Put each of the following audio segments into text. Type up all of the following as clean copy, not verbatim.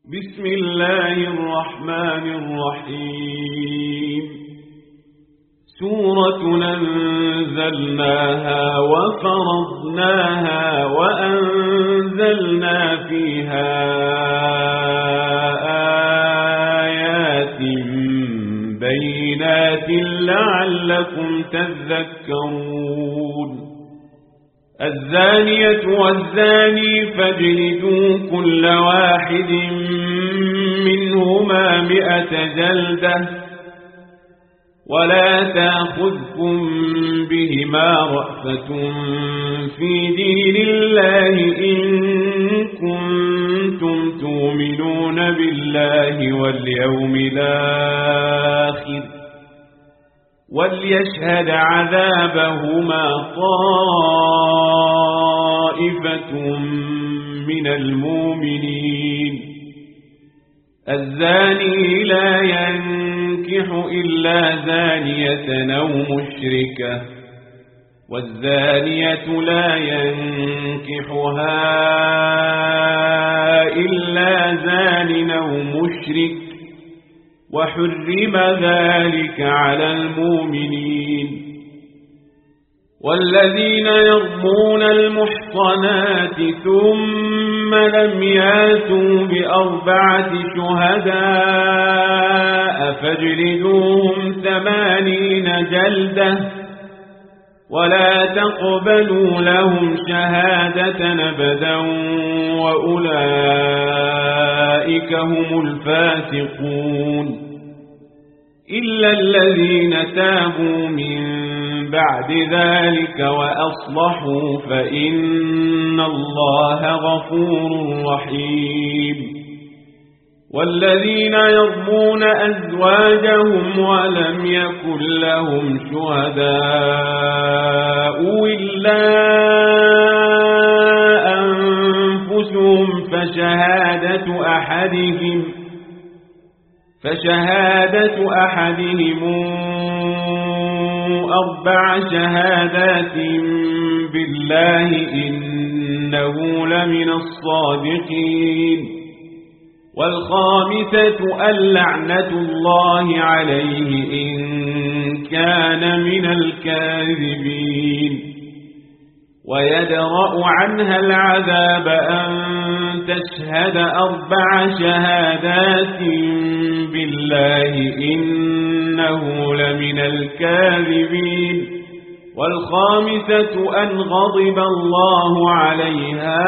بسم الله الرحمن الرحيم. سورة أنزلناها وفرضناها وأنزلنا فيها آيات بينات لعلكم تذكرون. الزانية والزاني فاجلدوا كل واحد منهما 100 جلدة ولا تأخذكم بهما رأفة في دين الله إن كنتم تؤمنون بالله واليوم الآخر وليشهد عذابهما طائفة من المؤمنين. الزاني لا ينكح إلا زانية أو مشركة والزانية لا ينكحها إلا زان أو مشرك وحرم ذلك على المؤمنين. والذين يرمون المحصنات ثم لم ياتوا ب4 شهداء فاجلدوهم 80 جلدة ولا تقبلوا لهم شهادة أبدا وأولئك هم الفاسقون. إلا الذين تابوا من بعد ذلك وأصلحوا فإن الله غفور رحيم. والذين يرمون أزواجهم ولم يكن لهم شهداء إلا أنفسهم فشهادة أحدهم 4 شهادات بالله إنه لمن الصادقين. والخامسة اللعنة الله عليه إن كان من الكاذبين. ويدرأ عنها العذاب أن تشهد 4 شهادات بالله إنه لمن الكاذبين. والخامسة أن غضب الله عليها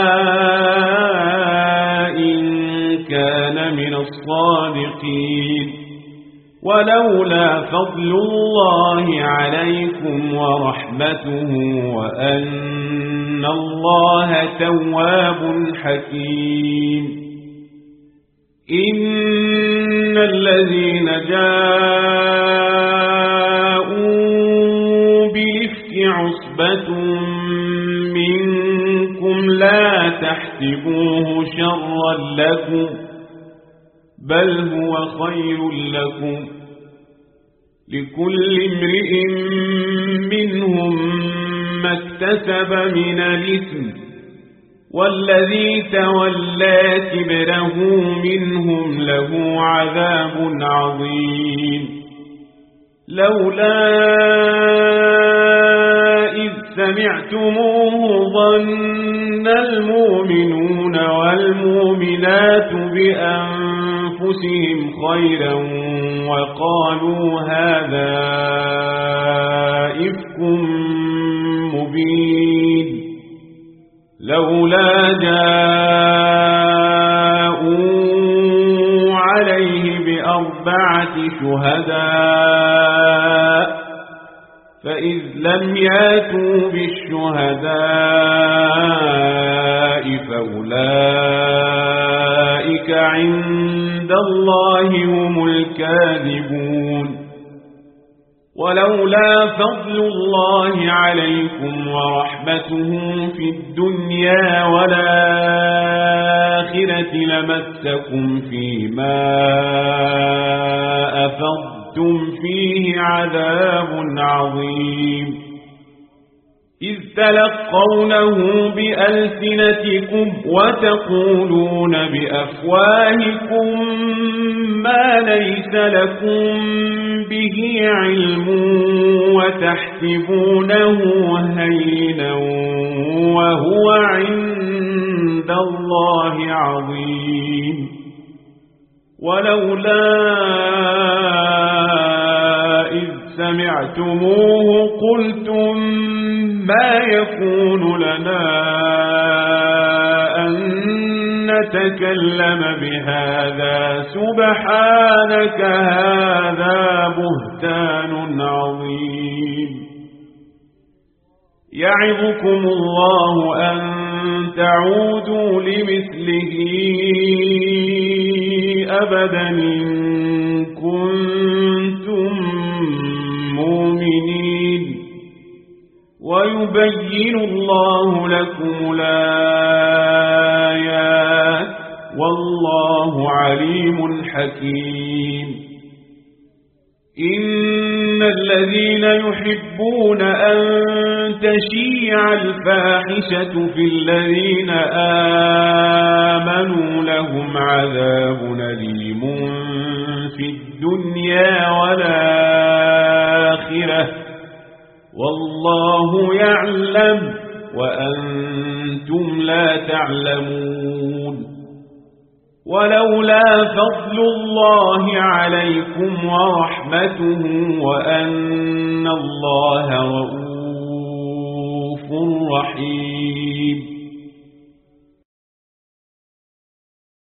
إن كان من الصادقين. ولولا فضل الله عليكم ورحمته وأن الله تواب حكيم. إن الذين جاءوا بإفك عصبة منكم لا تحسبوه شرا لكم بل هو خير لكم لكل امرئ منهم ما اكتسب من الإثم والذي تولى كبره منهم له عذاب عظيم. لولا إذ سمعتموه ظن المؤمنون والمؤمنات بأنفسهم خيرا وقالوا هذا إفك مبين. لولا جاءوا عليه ب4 شهداء فإذ لم ياتوا بالشهداء فأولئك عند الله هم الكاذبون. ولولا فضل الله عليكم ورحمته في الدنيا والآخرة لمسكم فيما أفضتم فيه عذاب عظيم. إذ تلقونه بألسنتكم وتقولون بأفواهكم ما ليس لكم به علم وتحسبونه هينا وهو عند الله عظيم ولولا إذ سمعتموه قلتم ما يكون لنا أن نتكلم بهذا سبحانك هذا بهتان عظيم يعظكم الله أن تعودوا لمثله أبدا إن كنتم مؤمنين ويبين الله لكم الآيات والله عليم حكيم إن الذين يحبون أن تشيع الفاحشة في الذين آمنوا لهم عذاب أليم في الدنيا والآخرة والله يعلم وأنتم لا تعلمون ولولا فضل الله عليكم ورحمته وأن الله رؤوف رحيم